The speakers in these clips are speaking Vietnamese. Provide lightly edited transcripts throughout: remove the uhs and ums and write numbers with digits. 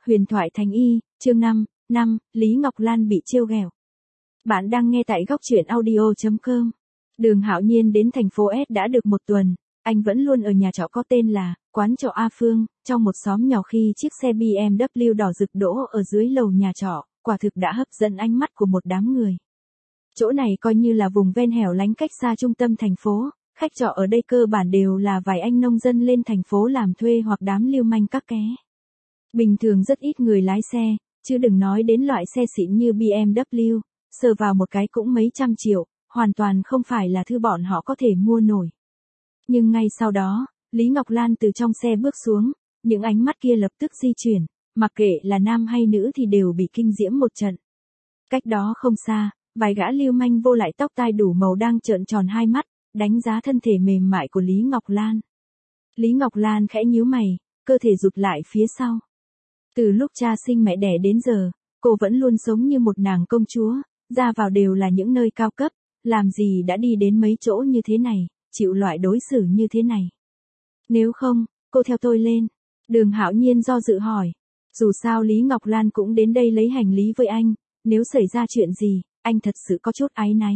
Huyền thoại Thành Y, chương 5, Lý Ngọc Lan bị trêu ghẹo. Bạn đang nghe tại góc truyện audio.com. Đường Hạo Nhiên đến thành phố S đã được một tuần, anh vẫn luôn ở nhà trọ có tên là Quán Trọ A Phương, trong một xóm nhỏ khi chiếc xe BMW đỏ rực đỗ ở dưới lầu nhà trọ, quả thực đã hấp dẫn ánh mắt của một đám người. Chỗ này coi như là vùng ven hẻo lánh cách xa trung tâm thành phố, khách trọ ở đây cơ bản đều là vài anh nông dân lên thành phố làm thuê hoặc đám lưu manh các ké. Bình thường rất ít người lái xe, chứ đừng nói đến loại xe xịn như BMW, sờ vào một cái cũng mấy trăm triệu, hoàn toàn không phải là thứ bọn họ có thể mua nổi. Nhưng ngay sau đó, Lý Ngọc Lan từ trong xe bước xuống, những ánh mắt kia lập tức di chuyển, mặc kệ là nam hay nữ thì đều bị kinh diễm một trận. Cách đó không xa, vài gã lưu manh vô lại tóc tai đủ màu đang trợn tròn hai mắt, đánh giá thân thể mềm mại của Lý Ngọc Lan. Lý Ngọc Lan khẽ nhíu mày, cơ thể rụt lại phía sau. Từ lúc cha sinh mẹ đẻ đến giờ, cô vẫn luôn sống như một nàng công chúa, ra vào đều là những nơi cao cấp, làm gì đã đi đến mấy chỗ như thế này, chịu loại đối xử như thế này. Nếu không, cô theo tôi lên. Đường Hạo Nhiên do dự hỏi. Dù sao Lý Ngọc Lan cũng đến đây lấy hành lý với anh, nếu xảy ra chuyện gì, anh thật sự có chút áy náy.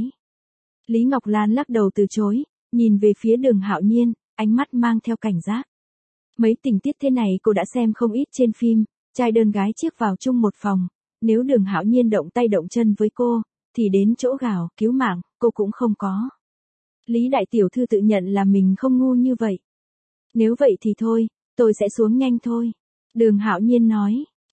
Lý Ngọc Lan lắc đầu từ chối, nhìn về phía Đường Hạo Nhiên, ánh mắt mang theo cảnh giác. Mấy tình tiết thế này cô đã xem không ít trên phim, trai đơn gái chiếc vào chung một phòng, nếu Đường Hạo Nhiên động tay động chân với cô, thì đến chỗ gào cứu mạng, cô cũng không có. Lý đại tiểu thư tự nhận là mình không ngu như vậy. Nếu vậy thì thôi, tôi sẽ xuống nhanh thôi. Đường Hạo Nhiên nói,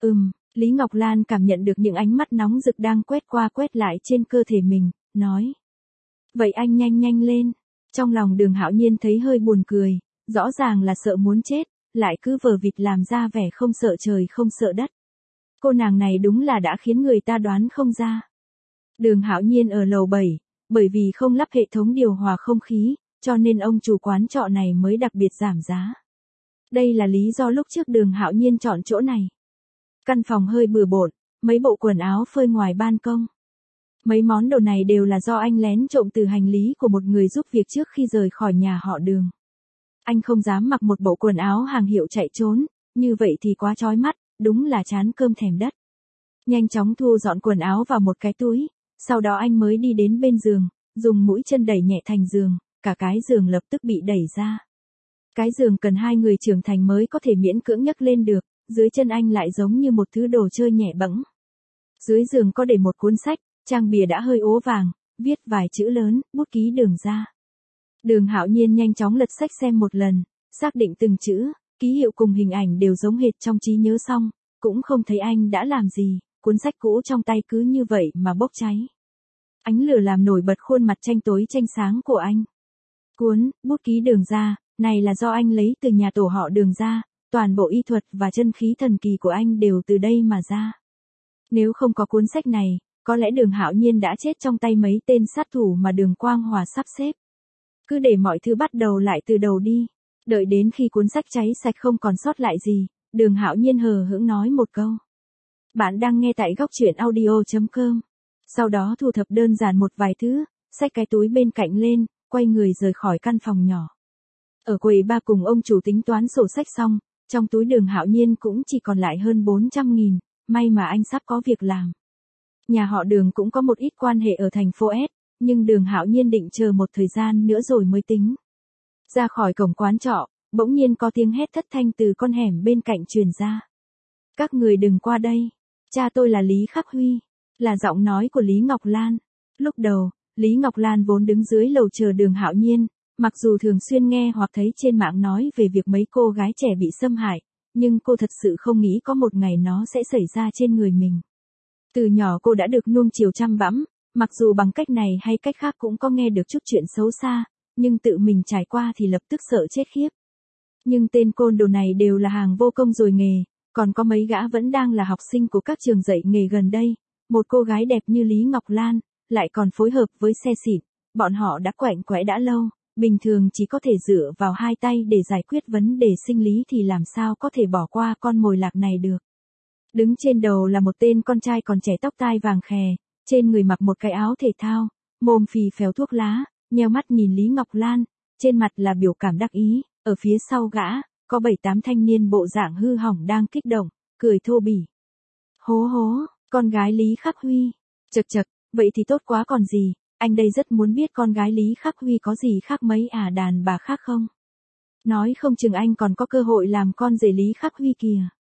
Lý Ngọc Lan cảm nhận được những ánh mắt nóng rực đang quét qua quét lại trên cơ thể mình, nói. Vậy anh nhanh lên. Trong lòng Đường Hạo Nhiên thấy hơi buồn cười, rõ ràng là sợ muốn chết, lại cứ vờ vịt làm ra vẻ không sợ trời không sợ đất. Cô nàng này đúng là đã khiến người ta đoán không ra. Đường Hạo Nhiên ở lầu 7, bởi vì không lắp hệ thống điều hòa không khí, cho nên ông chủ quán trọ này mới đặc biệt giảm giá. Đây là lý do lúc trước Đường Hạo Nhiên chọn chỗ này. Căn phòng hơi bừa bộn, mấy bộ quần áo phơi ngoài ban công. Mấy món đồ này đều là do anh lén trộm từ hành lý của một người giúp việc trước khi rời khỏi nhà họ Đường. Anh không dám mặc một bộ quần áo hàng hiệu chạy trốn, như vậy thì quá chói mắt, đúng là chán cơm thèm đất. Nhanh chóng thu dọn quần áo vào một cái túi, sau đó anh mới đi đến bên giường, dùng mũi chân đẩy nhẹ thành giường, cả cái giường lập tức bị đẩy ra. Cái giường cần hai người trưởng thành mới có thể miễn cưỡng nhấc lên được, dưới chân anh lại giống như một thứ đồ chơi nhẹ bẫng. Dưới giường có để một cuốn sách, trang bìa đã hơi ố vàng, viết vài chữ lớn, bút ký Đường ra. Đường Hạo Nhiên nhanh chóng lật sách xem một lần, xác định từng chữ, ký hiệu cùng hình ảnh đều giống hệt trong trí nhớ xong, cũng không thấy anh đã làm gì, cuốn sách cũ trong tay cứ như vậy mà bốc cháy. Ánh lửa làm nổi bật khuôn mặt tranh tối tranh sáng của anh. Cuốn, bút ký Đường ra, này là do anh lấy từ nhà tổ họ Đường ra, toàn bộ y thuật và chân khí thần kỳ của anh đều từ đây mà ra. Nếu không có cuốn sách này, có lẽ Đường Hạo Nhiên đã chết trong tay mấy tên sát thủ mà Đường Quang Hòa sắp xếp. Cứ để mọi thứ bắt đầu lại từ đầu đi. Đợi đến khi cuốn sách cháy sạch không còn sót lại gì, Đường Hạo Nhiên hờ hững nói một câu. Bạn đang nghe tại góc truyện audio.com. Sau đó thu thập đơn giản một vài thứ, xách cái túi bên cạnh lên, quay người rời khỏi căn phòng nhỏ. Ở quầy ba cùng ông chủ tính toán sổ sách xong, trong túi Đường Hạo Nhiên cũng chỉ còn lại hơn 400.000, may mà anh sắp có việc làm. Nhà họ Đường cũng có một ít quan hệ ở thành phố S, nhưng Đường Hạo Nhiên định chờ một thời gian nữa rồi mới tính. Ra khỏi cổng quán trọ, bỗng nhiên có tiếng hét thất thanh từ con hẻm bên cạnh truyền ra. Các người đừng qua đây, cha tôi là Lý Khắc Huy, là giọng nói của Lý Ngọc Lan. Lúc đầu, Lý Ngọc Lan vốn đứng dưới lầu chờ Đường Hạo Nhiên, mặc dù thường xuyên nghe hoặc thấy trên mạng nói về việc mấy cô gái trẻ bị xâm hại, nhưng cô thật sự không nghĩ có một ngày nó sẽ xảy ra trên người mình. Từ nhỏ cô đã được nuông chiều chăm bẵm, mặc dù bằng cách này hay cách khác cũng có nghe được chút chuyện xấu xa, nhưng tự mình trải qua thì lập tức sợ chết khiếp. Nhưng tên côn đồ này đều là hàng vô công rồi nghề, còn có mấy gã vẫn đang là học sinh của các trường dạy nghề gần đây, một cô gái đẹp như Lý Ngọc Lan, lại còn phối hợp với xe xịn, bọn họ đã quạnh quẽ đã lâu, bình thường chỉ có thể dựa vào hai tay để giải quyết vấn đề sinh lý thì làm sao có thể bỏ qua con mồi lạc này được. Đứng trên đầu là một tên con trai còn trẻ tóc tai vàng khè, trên người mặc một cái áo thể thao, mồm phì phèo thuốc lá, nheo mắt nhìn Lý Ngọc Lan, trên mặt là biểu cảm đắc ý, ở phía sau gã, có 7-8 thanh niên bộ dạng hư hỏng đang kích động, cười thô bỉ. Hố hố, con gái Lý Khắc Huy. Chậc chậc, vậy thì tốt quá còn gì, anh đây rất muốn biết con gái Lý Khắc Huy có gì khác mấy đàn bà khác không? Nói không chừng anh còn có cơ hội làm con rể Lý Khắc Huy kìa.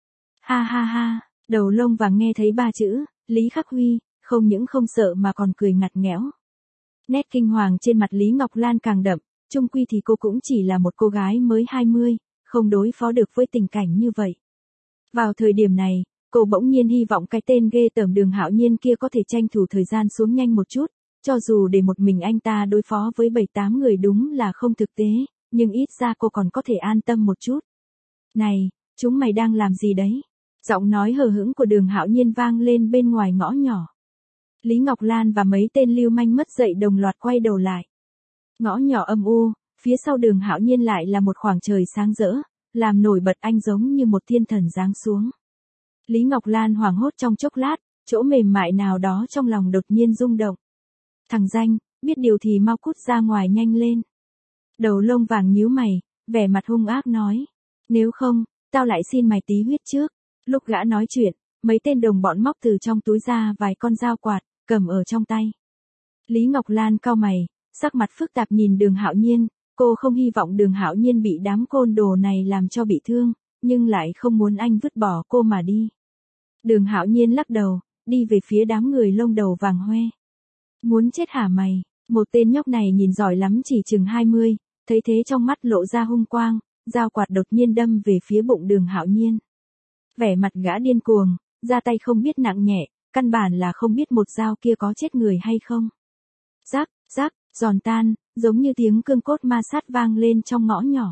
Ha ha ha, đầu lông vàng nghe thấy ba chữ, Lý Khắc Huy, không những không sợ mà còn cười ngặt nghẽo. Nét kinh hoàng trên mặt Lý Ngọc Lan càng đậm, chung quy thì cô cũng chỉ là một cô gái mới 20, không đối phó được với tình cảnh như vậy. Vào thời điểm này, cô bỗng nhiên hy vọng cái tên ghê tởm Đường Hạo Nhiên kia có thể tranh thủ thời gian xuống nhanh một chút, cho dù để một mình anh ta đối phó với 7-8 người đúng là không thực tế, nhưng ít ra cô còn có thể an tâm một chút. Này, chúng mày đang làm gì đấy? Giọng nói hờ hững của Đường Hạo Nhiên vang lên bên ngoài ngõ nhỏ. Lý Ngọc Lan và mấy tên lưu manh mất dậy đồng loạt quay đầu lại. Ngõ nhỏ âm u, phía sau Đường Hạo Nhiên lại là một khoảng trời sáng rỡ, làm nổi bật anh giống như một thiên thần giáng xuống. Lý Ngọc Lan hoảng hốt trong chốc lát, chỗ mềm mại nào đó trong lòng đột nhiên rung động. Thằng danh, biết điều thì mau cút ra ngoài nhanh lên. Đầu lông vàng nhíu mày, vẻ mặt hung ác nói. Nếu không, tao lại xin mày tí huyết trước. Lúc gã nói chuyện, mấy tên đồng bọn móc từ trong túi ra vài con dao quạt, cầm ở trong tay. Lý Ngọc Lan cau mày, sắc mặt phức tạp nhìn Đường Hạo Nhiên, cô không hy vọng Đường Hạo Nhiên bị đám côn đồ này làm cho bị thương, nhưng lại không muốn anh vứt bỏ cô mà đi. Đường Hạo Nhiên lắc đầu, đi về phía đám người lông đầu vàng hoe. Muốn chết hả mày? Một tên nhóc này nhìn giỏi lắm chỉ chừng 20, thấy thế trong mắt lộ ra hung quang, dao quạt đột nhiên đâm về phía bụng Đường Hạo Nhiên. Vẻ mặt gã điên cuồng, ra tay không biết nặng nhẹ, căn bản là không biết một dao kia có chết người hay không. Rắc, rắc, giòn tan, giống như tiếng cương cốt ma sát vang lên trong ngõ nhỏ.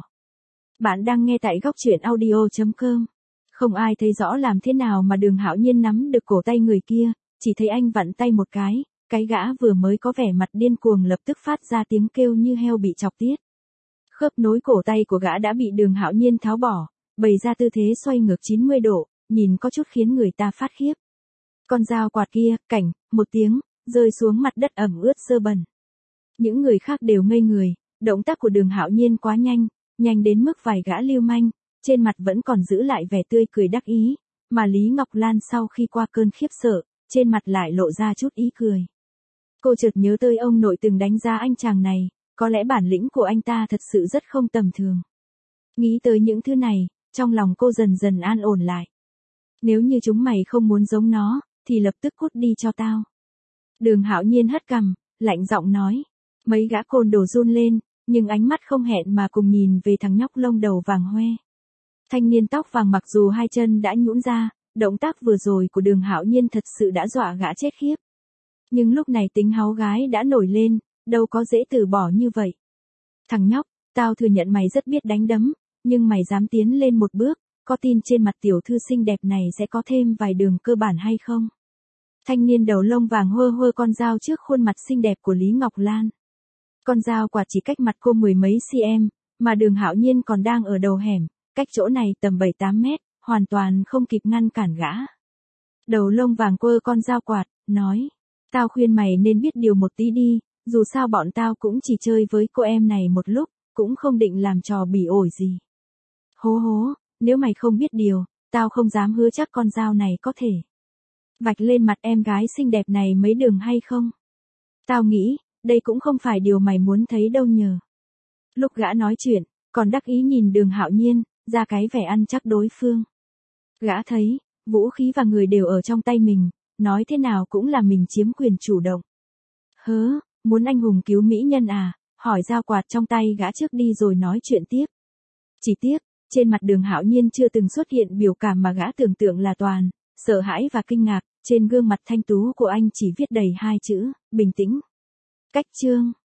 Bạn đang nghe tại góc truyện audio.com. Không ai thấy rõ làm thế nào mà Đường Hạo Nhiên nắm được cổ tay người kia, chỉ thấy anh vặn tay một cái gã vừa mới có vẻ mặt điên cuồng lập tức phát ra tiếng kêu như heo bị chọc tiết. Khớp nối cổ tay của gã đã bị Đường Hạo Nhiên tháo bỏ, bày ra tư thế xoay ngược 90 độ, nhìn có chút khiến người ta phát khiếp. Con dao quạt kia, cảnh, một tiếng, rơi xuống mặt đất ẩm ướt sơ bẩn. Những người khác đều ngây người, động tác của Đường Hạo Nhiên quá nhanh, nhanh đến mức vài gã lưu manh, trên mặt vẫn còn giữ lại vẻ tươi cười đắc ý, mà Lý Ngọc Lan sau khi qua cơn khiếp sợ, trên mặt lại lộ ra chút ý cười. Cô chợt nhớ tới ông nội từng đánh giá anh chàng này, có lẽ bản lĩnh của anh ta thật sự rất không tầm thường. Nghĩ tới những thứ này, trong lòng cô dần dần an ổn lại. Nếu như chúng mày không muốn giống nó, thì lập tức cút đi cho tao. Đường Hạo Nhiên hất cằm, lạnh giọng nói. Mấy gã côn đồ run lên, nhưng ánh mắt không hẹn mà cùng nhìn về thằng nhóc lông đầu vàng hoe. Thanh niên tóc vàng mặc dù hai chân đã nhũn ra, động tác vừa rồi của Đường Hạo Nhiên thật sự đã dọa gã chết khiếp. Nhưng lúc này tính háu gái đã nổi lên, đâu có dễ từ bỏ như vậy. Thằng nhóc, tao thừa nhận mày rất biết đánh đấm, nhưng mày dám tiến lên một bước, có tin trên mặt tiểu thư xinh đẹp này sẽ có thêm vài đường cơ bản hay không? Thanh niên đầu lông vàng hơ hơ con dao trước khuôn mặt xinh đẹp của Lý Ngọc Lan. Con dao quả chỉ cách mặt cô mười mấy cm, mà Đường Hạo Nhiên còn đang ở đầu hẻm, cách chỗ này tầm 7-8 mét, hoàn toàn không kịp ngăn cản gã. Đầu lông vàng quơ con dao quạt, nói, tao khuyên mày nên biết điều một tí đi, dù sao bọn tao cũng chỉ chơi với cô em này một lúc, cũng không định làm trò bỉ ổi gì. Hố hố, nếu mày không biết điều, tao không dám hứa chắc con dao này có thể vạch lên mặt em gái xinh đẹp này mấy đường hay không. Tao nghĩ, đây cũng không phải điều mày muốn thấy đâu nhờ. Lúc gã nói chuyện, còn đắc ý nhìn Đường Hạo Nhiên, ra cái vẻ ăn chắc đối phương. Gã thấy, vũ khí và người đều ở trong tay mình, nói thế nào cũng là mình chiếm quyền chủ động. Hớ, muốn anh hùng cứu mỹ nhân à, hỏi dao quạt trong tay gã trước đi rồi nói chuyện tiếp. Chỉ tiếc, trên mặt Đường Hạo Nhiên chưa từng xuất hiện biểu cảm mà gã tưởng tượng là toàn sợ hãi và kinh ngạc, trên gương mặt thanh tú của anh chỉ viết đầy hai chữ, bình tĩnh. Cách chương.